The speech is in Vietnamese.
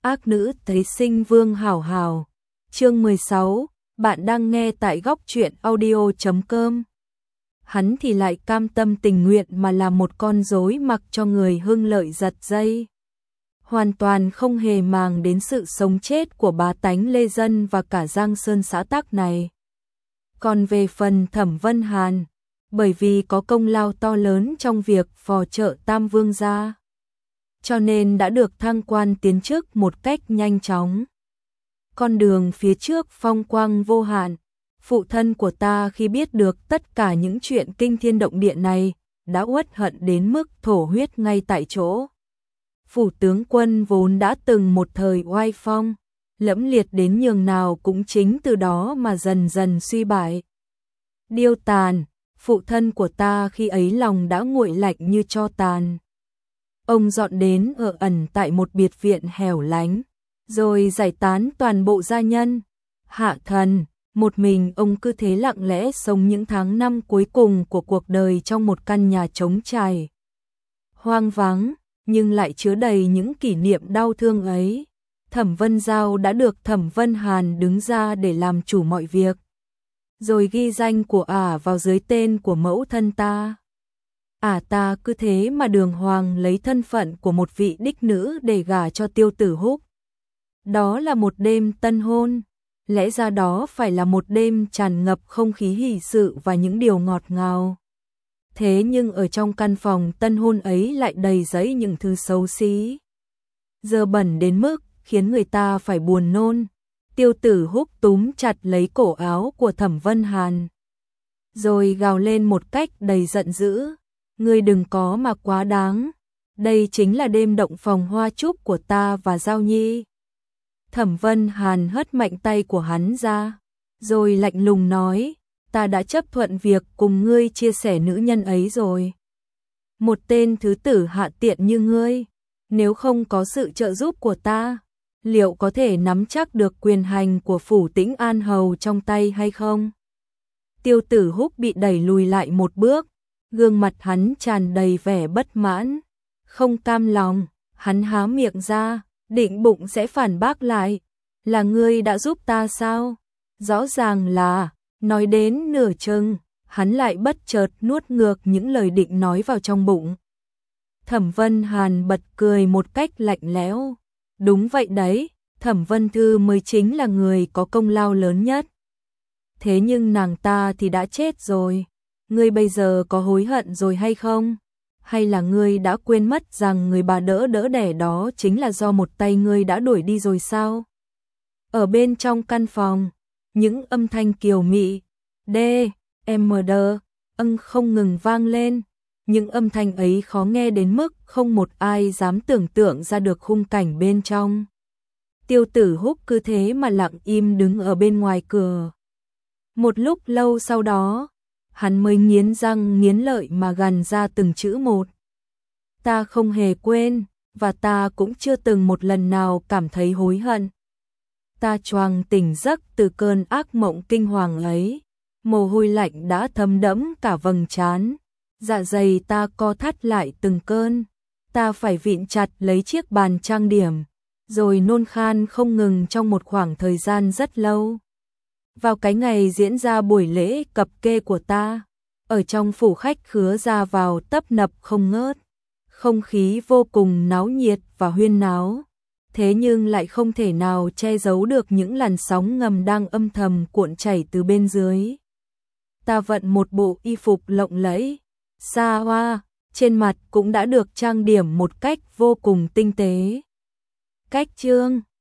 Ác nữ thấy sinh vương hảo hảo. Chương 16, bạn đang nghe tại góc truyện audio.com. Hắn thì lại cam tâm tình nguyện mà làm một con rối mặc cho người hưng lợi giật dây. Hoàn toàn không hề màng đến sự sống chết của bá tánh Lê Dân và cả Giang Sơn xã tắc này. Còn về phần Thẩm Vân Hàn, bởi vì có công lao to lớn trong việc phò trợ Tam Vương gia, cho nên đã được thăng quan tiến chức một cách nhanh chóng. Con đường phía trước phong quang vô hạn, phụ thân của ta khi biết được tất cả những chuyện kinh thiên động địa này, đã uất hận đến mức thổ huyết ngay tại chỗ. Phủ tướng quân vốn đã từng một thời oai phong, lẫm liệt đến nhường nào cũng chính từ đó mà dần dần suy bại. Điêu tàn, phụ thân của ta khi ấy lòng đã nguội lạnh như tro tàn. Ông dọn đến ở ẩn tại một biệt viện hẻo lánh, rồi giải tán toàn bộ gia nhân, hạ thần, một mình ông cứ thế lặng lẽ sống những tháng năm cuối cùng của cuộc đời trong một căn nhà trống trải, hoang vắng, nhưng lại chứa đầy những kỷ niệm đau thương ấy. Thẩm Vân Giao đã được Thẩm Vân Hàn đứng ra để làm chủ mọi việc, rồi ghi danh của ả vào dưới tên của mẫu thân ta. Ta cứ thế mà đường hoàng lấy thân phận của một vị đích nữ để gả cho Tiêu Tử Húc. Đó là một đêm tân hôn, lẽ ra đó phải là một đêm tràn ngập không khí hỷ sự và những điều ngọt ngào. Thế nhưng ở trong căn phòng tân hôn ấy lại đầy dẫy những thứ xấu xí, dơ bẩn đến mức khiến người ta phải buồn nôn. Tiêu Tử Húc túm chặt lấy cổ áo của Thẩm Vân Hàn, rồi gào lên một cách đầy giận dữ: "Ngươi đừng có mà quá đáng, đây chính là đêm động phòng hoa trúc của ta và Giao Nhi." Thẩm Vân Hàn hất mạnh tay của hắn ra, rồi lạnh lùng nói: "Ta đã chấp thuận việc cùng ngươi chia sẻ nữ nhân ấy rồi. Một tên thứ tử hạ tiện như ngươi, nếu không có sự trợ giúp của ta, liệu có thể nắm chắc được quyền hành của phủ Tĩnh An Hầu trong tay hay không?" Tiêu Tử Húc bị đẩy lùi lại một bước, gương mặt hắn tràn đầy vẻ bất mãn, không cam lòng, hắn há miệng ra, định bụng sẽ phản bác lại: "Là ngươi đã giúp ta sao?" Rõ ràng là, nói đến nửa chừng, hắn lại bất chợt nuốt ngược những lời định nói vào trong bụng. Thẩm Vân Hàn bật cười một cách lạnh lẽo: "Đúng vậy đấy, Thẩm Vân Thư mới chính là người có công lao lớn nhất. Thế nhưng nàng ta thì đã chết rồi, ngươi bây giờ có hối hận rồi hay không? Hay là ngươi đã quên mất rằng người bà đỡ đẻ đó chính là do một tay ngươi đã đuổi đi rồi sao?" Ở bên trong căn phòng, những âm thanh kiều mị, không ngừng vang lên. Những âm thanh ấy khó nghe đến mức không một ai dám tưởng tượng ra được khung cảnh bên trong. Tiêu Tử Húc cứ thế mà lặng im đứng ở bên ngoài cửa. Một lúc lâu sau đó, hắn mới nghiến răng nghiến lợi mà gằn ra từng chữ một: "Ta không hề quên, và ta cũng chưa từng một lần nào cảm thấy hối hận." Ta choàng tỉnh giấc từ cơn ác mộng kinh hoàng ấy, mồ hôi lạnh đã thấm đẫm cả vầng trán, dạ dày ta co thắt lại từng cơn, ta phải vịn chặt lấy chiếc bàn trang điểm, rồi nôn khan không ngừng trong một khoảng thời gian rất lâu. Vào cái ngày diễn ra buổi lễ cập kê của ta, ở trong phủ khách khứa ra vào tấp nập không ngớt, không khí vô cùng náo nhiệt và huyên náo. Thế nhưng lại không thể nào che giấu được những làn sóng ngầm đang âm thầm cuộn chảy từ bên dưới. Ta vận một bộ y phục lộng lẫy, xa hoa, trên mặt cũng đã được trang điểm một cách vô cùng tinh tế. Cách chương